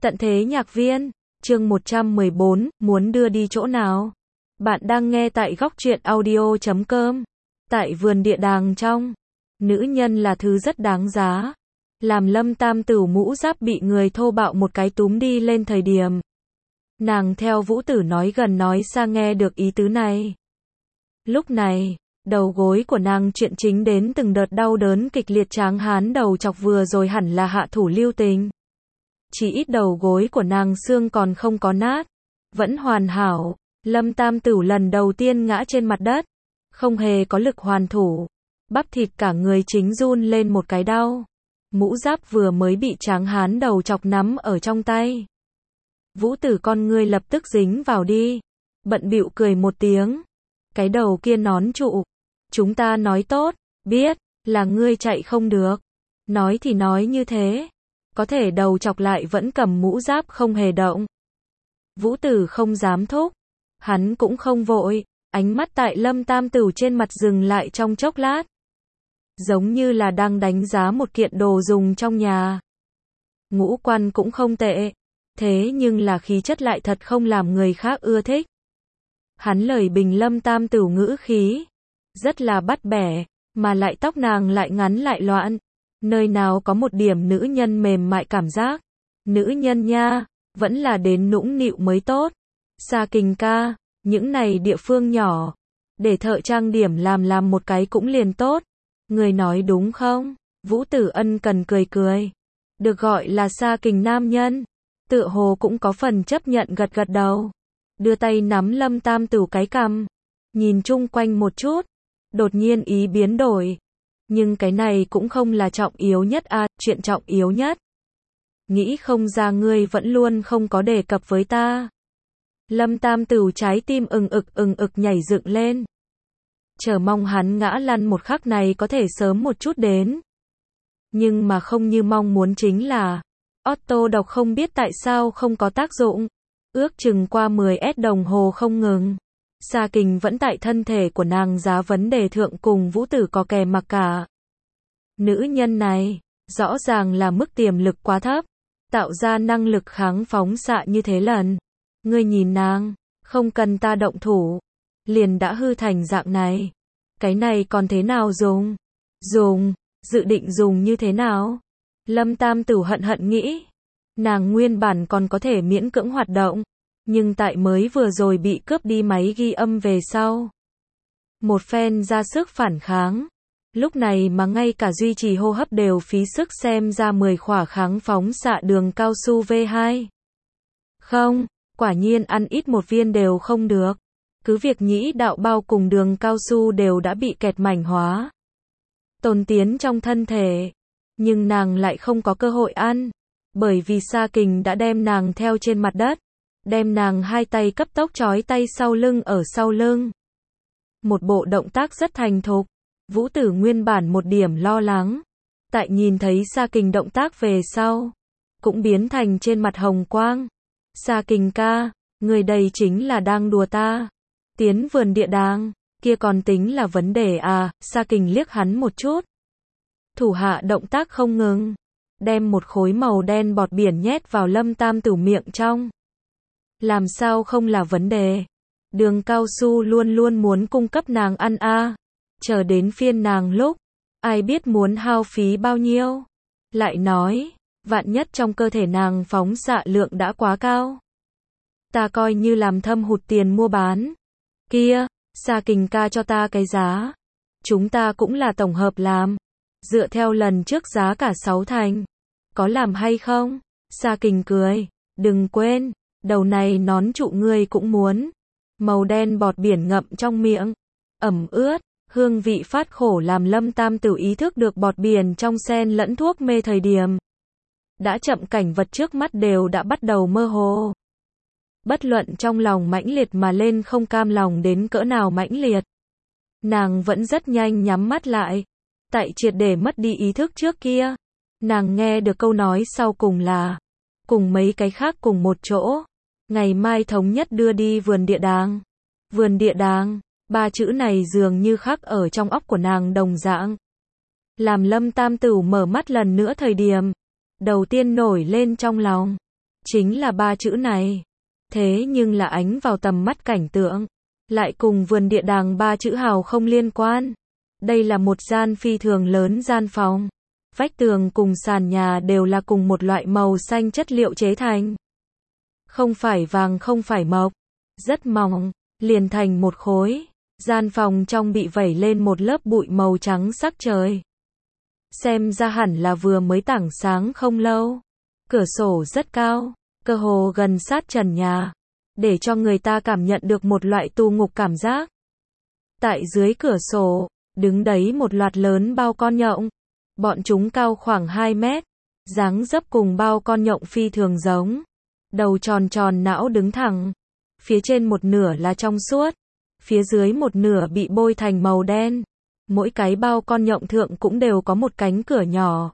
Tận thế nhạc viên, chương 114, muốn đưa đi chỗ nào? Bạn đang nghe tại góc truyện audio.com. Tại vườn địa đàng trong, nữ nhân là thứ rất đáng giá. Làm Lâm Tam Tửu mũ giáp bị người thô bạo một cái túm đi lên thời điểm. Nàng theo Vũ Tử nói gần nói xa nghe được ý tứ này. Lúc này, đầu gối của nàng chuyện chính đến từng đợt đau đớn kịch liệt, tráng hán đầu chọc vừa rồi hẳn là hạ thủ lưu tình. Chỉ ít đầu gối của nàng xương còn không có nát, vẫn hoàn hảo. Lâm Tam Tửu lần đầu tiên ngã trên mặt đất, không hề có lực hoàn thủ, bắp thịt cả người chính run lên một cái đau. Mũ giáp vừa mới bị tráng hán đầu chọc nắm ở trong tay. Vũ Tử con ngươi lập tức dính vào đi, bận bịu cười một tiếng. Cái đầu kia nón trụ, chúng ta nói tốt, biết, là ngươi chạy không được. Nói thì nói như thế, có thể đầu chọc lại vẫn cầm mũ giáp không hề động. Vũ Tử không dám thúc, hắn cũng không vội, ánh mắt tại Lâm Tam Tửu trên mặt dừng lại trong chốc lát. Giống như là đang đánh giá một kiện đồ dùng trong nhà. Ngũ quan cũng không tệ, thế nhưng là khí chất lại thật không làm người khác ưa thích. Hắn lời bình Lâm Tam Tửu ngữ khí, rất là bắt bẻ, mà lại tóc nàng lại ngắn lại loạn, nơi nào có một điểm nữ nhân mềm mại cảm giác. Nữ nhân nha, vẫn là đến nũng nịu mới tốt. Sa Kình ca, những này địa phương nhỏ, để thợ trang điểm làm một cái cũng liền tốt. Người nói đúng không? Vũ Tử ân cần cười cười. Được gọi là Sa Kình nam nhân, tựa hồ cũng có phần chấp nhận gật gật đầu. Đưa tay nắm Lâm Tam Tửu cái cằm, nhìn chung quanh một chút, đột nhiên ý biến đổi. Nhưng cái này cũng không là trọng yếu nhất à, chuyện trọng yếu nhất. Nghĩ không ra ngươi vẫn luôn không có đề cập với ta. Lâm Tam Tửu trái tim ừng ực nhảy dựng lên. Chờ mong hắn ngã lăn một khắc này có thể sớm một chút đến. Nhưng mà không như mong muốn chính là, Otto độc không biết tại sao không có tác dụng. Ước chừng qua 10s đồng hồ không ngừng. Sa Kình vẫn tại thân thể của nàng giá vấn đề thượng cùng Vũ Tử có kè mặc cả. Nữ nhân này, rõ ràng là mức tiềm lực quá thấp, tạo ra năng lực kháng phóng xạ như thế lần. Ngươi nhìn nàng, không cần ta động thủ, liền đã hư thành dạng này. Cái này còn thế nào dùng? Dự định dùng như thế nào? Lâm Tam Tửu hận nghĩ. Nàng nguyên bản còn có thể miễn cưỡng hoạt động, nhưng tại mới vừa rồi bị cướp đi máy ghi âm về sau. Một phen ra sức phản kháng. Lúc này mà ngay cả duy trì hô hấp đều phí sức xem ra 10 khỏa kháng phóng xạ đường cao su V2. Không, quả nhiên ăn ít một viên đều không được. Cứ việc nhĩ đạo bao cùng đường cao su đều đã bị kẹt mảnh hóa, tồn tiến trong thân thể. Nhưng nàng lại không có cơ hội ăn. Bởi vì Sa Kình đã đem nàng theo trên mặt đất, đem nàng hai tay cấp tốc trói tay sau lưng ở sau lưng. Một bộ động tác rất thành thục. Vũ Tử nguyên bản một điểm lo lắng, tại nhìn thấy Sa Kình động tác về sau, cũng biến thành trên mặt hồng quang. Sa Kình ca, người đây chính là đang đùa ta. Tiến vườn địa đàng, kia còn tính là vấn đề à? Sa Kình liếc hắn một chút. Thủ hạ động tác không ngừng, đem một khối màu đen bọt biển nhét vào Lâm Tam Tửu miệng trong. Làm sao không là vấn đề? Đường cao su luôn luôn muốn cung cấp nàng ăn a. Chờ đến phiên nàng lúc, ai biết muốn hao phí bao nhiêu. Lại nói, vạn nhất trong cơ thể nàng phóng xạ lượng đã quá cao. Ta coi như làm thâm hụt tiền mua bán. Kia, Sa Kình ca cho ta cái giá. Chúng ta cũng là tổng hợp làm. Dựa theo lần trước giá cả 6 thành. Có làm hay không? Sa Kình cười. Đừng quên, đầu này nón trụ ngươi cũng muốn. Màu đen bọt biển ngậm trong miệng, ẩm ướt, hương vị phát khổ làm Lâm Tam Tửu ý thức được bọt biển trong xen lẫn thuốc mê thời điểm. Đã chậm, cảnh vật trước mắt đều đã bắt đầu mơ hồ. Bất luận trong lòng mãnh liệt mà lên không cam lòng đến cỡ nào mãnh liệt. Nàng vẫn rất nhanh nhắm mắt lại. Tại triệt để mất đi ý thức trước kia. Nàng nghe được câu nói sau cùng là, cùng mấy cái khác cùng một chỗ. Ngày mai thống nhất đưa đi vườn địa đàng. Vườn địa đàng, ba chữ này dường như khắc ở trong óc của nàng đồng dạng. Làm Lâm Tam Tửu mở mắt lần nữa thời điểm, đầu tiên nổi lên trong lòng, chính là ba chữ này. Thế nhưng là ánh vào tầm mắt cảnh tượng, lại cùng vườn địa đàng ba chữ hào không liên quan. Đây là một gian phi thường lớn gian phòng. Vách tường cùng sàn nhà đều là cùng một loại màu xanh chất liệu chế thành. Không phải vàng không phải mộc, rất mỏng, liền thành một khối. Gian phòng trong bị vẩy lên một lớp bụi màu trắng sắc trời. Xem ra hẳn là vừa mới tảng sáng không lâu. Cửa sổ rất cao, cơ hồ gần sát trần nhà, để cho người ta cảm nhận được một loại tù ngục cảm giác. Tại dưới cửa sổ, đứng đấy một loạt lớn bao con nhộng. Bọn chúng cao khoảng 2 mét, dáng dấp cùng bao con nhộng phi thường giống. Đầu tròn tròn não đứng thẳng, phía trên một nửa là trong suốt, phía dưới một nửa bị bôi thành màu đen. Mỗi cái bao con nhộng thượng cũng đều có một cánh cửa nhỏ.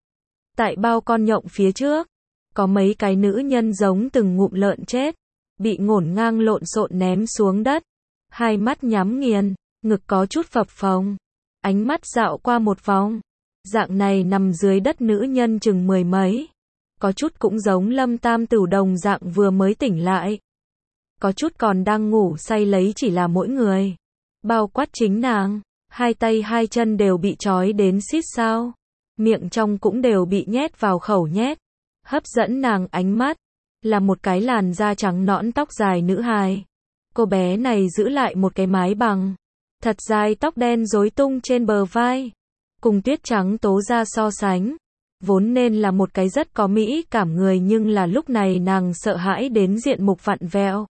Tại bao con nhộng phía trước, có mấy cái nữ nhân giống từng ngụm lợn chết, bị ngổn ngang lộn xộn ném xuống đất. Hai mắt nhắm nghiền, ngực có chút phập phồng, ánh mắt dạo qua một vòng. Dạng này nằm dưới đất nữ nhân chừng 10 mấy. Có chút cũng giống Lâm Tam Tửu đồng dạng vừa mới tỉnh lại. Có chút còn đang ngủ say lấy chỉ là mỗi người. Bao quát chính nàng, hai tay hai chân đều bị trói đến xít sao. Miệng trong cũng đều bị nhét vào khẩu nhét. Hấp dẫn nàng ánh mắt, là một cái làn da trắng nõn tóc dài nữ hài. Cô bé này giữ lại một cái mái bằng. Thật dài tóc đen rối tung trên bờ vai. Cùng tuyết trắng tố ra so sánh, vốn nên là một cái rất có mỹ cảm người nhưng là lúc này nàng sợ hãi đến diện mục vặn vẹo.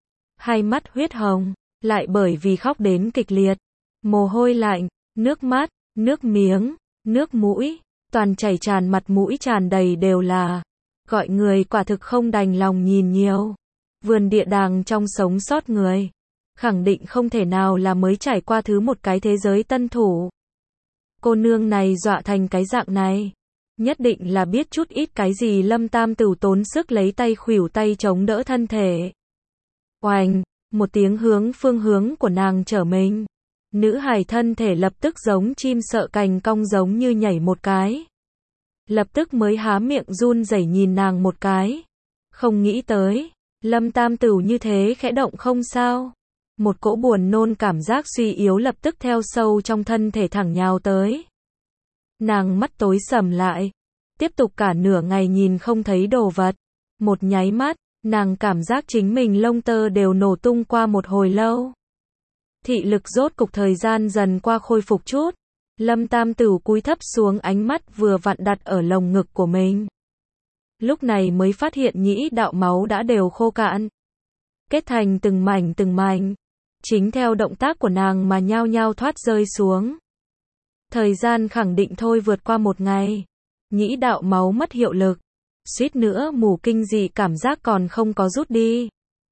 Hai mắt huyết hồng, lại bởi vì khóc đến kịch liệt. Mồ hôi lạnh, nước mắt, nước miếng, nước mũi, toàn chảy tràn mặt mũi tràn đầy đều là. Gọi người quả thực không đành lòng nhìn nhiều. Vườn địa đàng trong sống sót người, khẳng định không thể nào là mới trải qua thứ một cái thế giới tân thủ. Cô nương này dọa thành cái dạng này, nhất định là biết chút ít cái gì. Lâm Tam Tửu tốn sức lấy tay khuỷu tay chống đỡ thân thể. Oành, một tiếng hướng phương hướng của nàng trở mình. Nữ hài thân thể lập tức giống chim sợ cành cong giống như nhảy một cái. Lập tức mới há miệng run rẩy nhìn nàng một cái. Không nghĩ tới, Lâm Tam Tửu như thế khẽ động không sao. Một cỗ buồn nôn cảm giác suy yếu lập tức theo sâu trong thân thể thẳng nhào tới. Nàng mắt tối sầm lại, tiếp tục cả nửa ngày nhìn không thấy đồ vật. Một nháy mắt, nàng cảm giác chính mình lông tơ đều nổ tung qua một hồi lâu. Thị lực rốt cục thời gian dần qua khôi phục chút. Lâm Tam Tửu cúi thấp xuống, ánh mắt vừa vặn đặt ở lồng ngực của mình. Lúc này mới phát hiện nhĩ đạo máu đã đều khô cạn, kết thành từng mảnh. Chính theo động tác của nàng mà nhao nhao thoát rơi xuống. Thời gian khẳng định thôi vượt qua một ngày. Nhĩ đạo máu mất hiệu lực. Suýt nữa mù kinh dị cảm giác còn không có rút đi.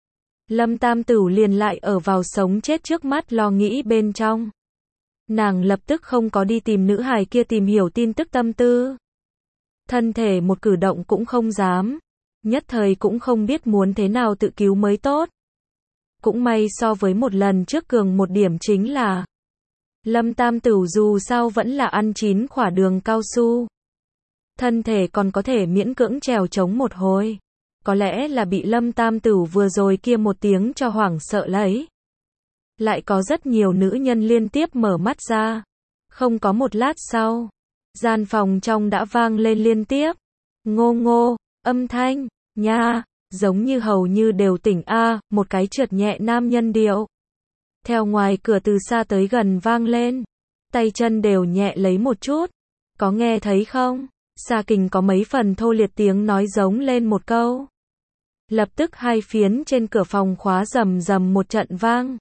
Lâm Tam Tửu liền lại ở vào sống chết trước mắt lo nghĩ bên trong. Nàng lập tức không có đi tìm nữ hài kia tìm hiểu tin tức tâm tư. Thân thể một cử động cũng không dám. Nhất thời cũng không biết muốn thế nào tự cứu mới tốt. Cũng may so với một lần trước cường một điểm chính là Lâm Tam Tửu dù sao vẫn là ăn 9 quả đường cao su. Thân thể còn có thể miễn cưỡng trèo chống một hồi. Có lẽ là bị Lâm Tam Tửu vừa rồi kia một tiếng cho hoảng sợ lấy. Lại có rất nhiều nữ nhân liên tiếp mở mắt ra. Không có một lát sau, gian phòng trong đã vang lên liên tiếp ngô ngô âm thanh, nha, giống như hầu như đều tỉnh a, một cái trượt nhẹ nam nhân điệu. Theo ngoài cửa từ xa tới gần vang lên, tay chân đều nhẹ lấy một chút. Có nghe thấy không? Sa Kình có mấy phần thô liệt tiếng nói giống lên một câu. Lập tức hai phiến trên cửa phòng khóa rầm rầm một trận vang.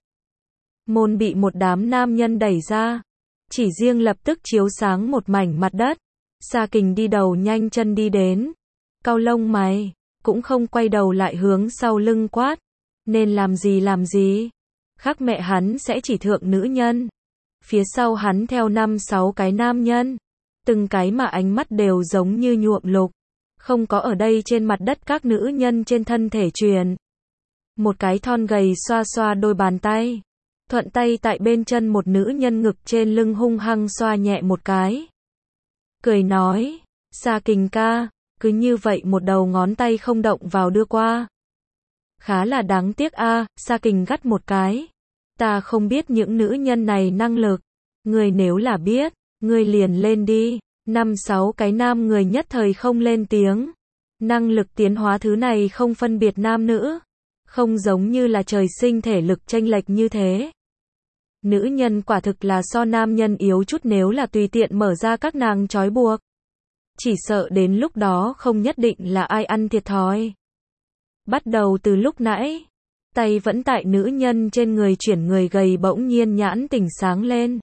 Môn bị một đám nam nhân đẩy ra. Chỉ riêng lập tức chiếu sáng một mảnh mặt đất. Sa Kình đi đầu nhanh chân đi đến. Cau lông mày, cũng không quay đầu lại hướng sau lưng quát. Nên làm gì? Khác mẹ hắn sẽ chỉ thượng nữ nhân. Phía sau hắn theo 5-6 cái nam nhân. Từng cái mà ánh mắt đều giống như nhuộm lục. Không có ở đây trên mặt đất các nữ nhân trên thân thể truyền. Một cái thon gầy xoa xoa đôi bàn tay. Thuận tay tại bên chân một nữ nhân ngực trên lưng hung hăng xoa nhẹ một cái. Cười nói, Sa Kình ca, cứ như vậy một đầu ngón tay không động vào đưa qua. Khá là đáng tiếc a, Sa Kình gắt một cái. Ta không biết những nữ nhân này năng lực. Ngươi nếu là biết, ngươi liền lên đi. 5-6 cái nam người nhất thời không lên tiếng. Năng lực tiến hóa thứ này không phân biệt nam nữ. Không giống như là trời sinh thể lực chênh lệch như thế. Nữ nhân quả thực là so nam nhân yếu chút, nếu là tùy tiện mở ra các nàng trói buộc. Chỉ sợ đến lúc đó không nhất định là ai ăn thiệt thòi. Bắt đầu từ lúc nãy, tay vẫn tại nữ nhân trên người chuyển, người gầy bỗng nhiên nhãn tỉnh sáng lên.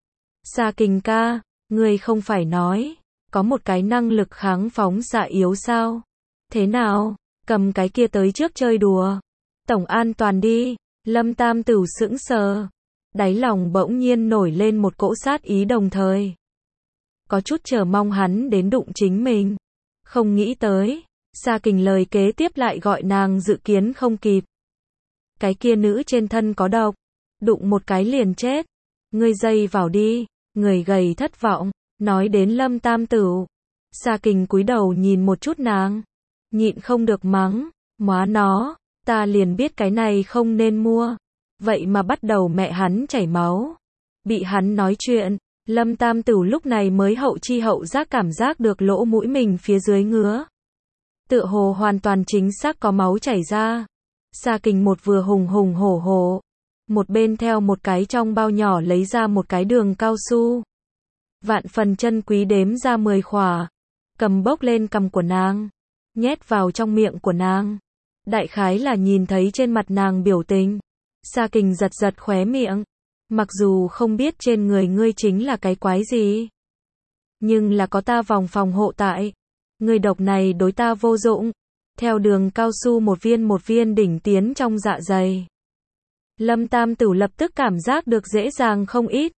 Sa Kình ca, ngươi không phải nói, có một cái năng lực kháng phóng xạ yếu sao? Thế nào, cầm cái kia tới trước chơi đùa. Tổng an toàn đi. Lâm Tam Tửu sững sờ. Đáy lòng bỗng nhiên nổi lên một cỗ sát ý, đồng thời có chút chờ mong hắn đến đụng chính mình. Không nghĩ tới, Sa Kình lời kế tiếp lại gọi nàng dự kiến không kịp. Cái kia nữ trên thân có độc, đụng một cái liền chết. Ngươi dây vào đi. Người gầy thất vọng, nói đến Lâm Tam Tửu. Sa Kình cúi đầu nhìn một chút nàng, nhịn không được mắng, móa nó, ta liền biết cái này không nên mua. Vậy mà bắt đầu mẹ hắn chảy máu. Bị hắn nói chuyện, Lâm Tam Tửu lúc này mới hậu chi hậu giác cảm giác được lỗ mũi mình phía dưới ngứa. Tựa hồ hoàn toàn chính xác có máu chảy ra. Sa Kình một vừa hùng hùng hổ hổ, một bên theo một cái trong bao nhỏ lấy ra một cái đường cao su. Vạn phần chân quý đếm ra 10 khỏa, cầm bốc lên cằm của nàng, nhét vào trong miệng của nàng. Đại khái là nhìn thấy trên mặt nàng biểu tình. Sa Kình giật giật khóe miệng. Mặc dù không biết trên người ngươi chính là cái quái gì, nhưng là có ta vòng phòng hộ tại. Ngươi độc này đối ta vô dụng. Theo đường cao su một viên đỉnh tiến trong dạ dày. Lâm Tam Tửu lập tức cảm giác được dễ dàng không ít.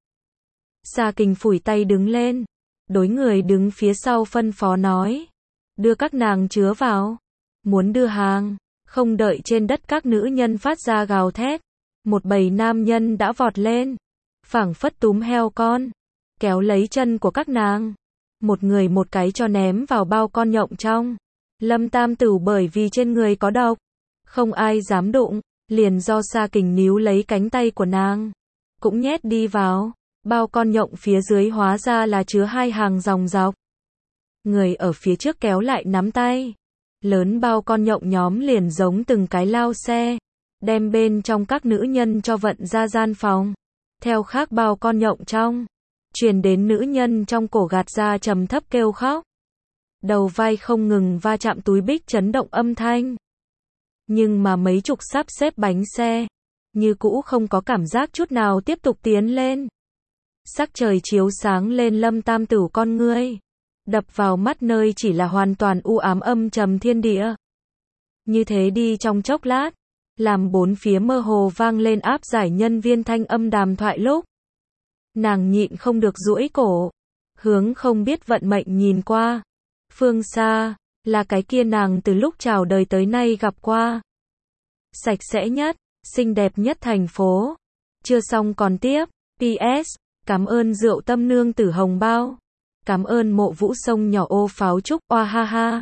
Sa Kình phủi tay đứng lên, đối người đứng phía sau phân phó nói, đưa các nàng chứa vào. Muốn đưa hàng. Không đợi trên đất các nữ nhân phát ra gào thét, một bầy nam nhân đã vọt lên, phảng phất túm heo con, kéo lấy chân của các nàng, một người một cái cho ném vào bao con nhộng trong. Lâm Tam Tửu bởi vì trên người có độc, không ai dám đụng, liền do Sa Kình níu lấy cánh tay của nàng, cũng nhét đi vào. Bao con nhộng phía dưới hóa ra là chứa 2 hàng dòng dọc. Người ở phía trước kéo lại nắm tay. Lớn bao con nhộng nhóm liền giống từng cái lao xe, đem bên trong các nữ nhân cho vận ra gian phòng. Theo khác bao con nhộng trong, truyền đến nữ nhân trong cổ gạt ra trầm thấp kêu khóc. Đầu vai không ngừng va chạm túi bích chấn động âm thanh. Nhưng mà mấy chục sắp xếp bánh xe, như cũ không có cảm giác chút nào tiếp tục tiến lên. Sắc trời chiếu sáng lên Lâm Tam Tửu con ngươi. Đập vào mắt nơi chỉ là hoàn toàn u ám âm trầm thiên địa. Như thế đi trong chốc lát, làm bốn phía mơ hồ vang lên áp giải nhân viên thanh âm đàm thoại lúc. Nàng nhịn không được duỗi cổ, hướng không biết vận mệnh nhìn qua. Phương xa, là cái kia nàng từ lúc chào đời tới nay gặp qua. Sạch sẽ nhất, xinh đẹp nhất thành phố. Chưa xong còn tiếp. PS, cảm ơn rượu tâm nương tử hồng bao. Cảm ơn mộ vũ sông nhỏ ô pháo trúc, oa ha ha.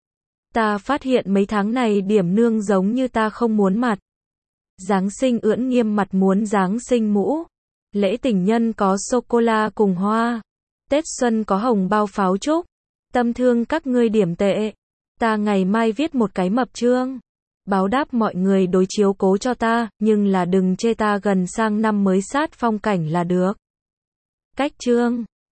Ta phát hiện mấy tháng này điểm nương giống như ta không muốn mặt. Giáng sinh ưỡn nghiêm mặt muốn Giáng sinh mũ. Lễ tình nhân có sô-cô-la cùng hoa. Tết xuân có hồng bao pháo trúc. Tâm thương các ngươi điểm tệ. Ta ngày mai viết một cái mập chương. Báo đáp mọi người đối chiếu cố cho ta, nhưng là đừng chê ta gần sang năm mới sát phong cảnh là được. Cách chương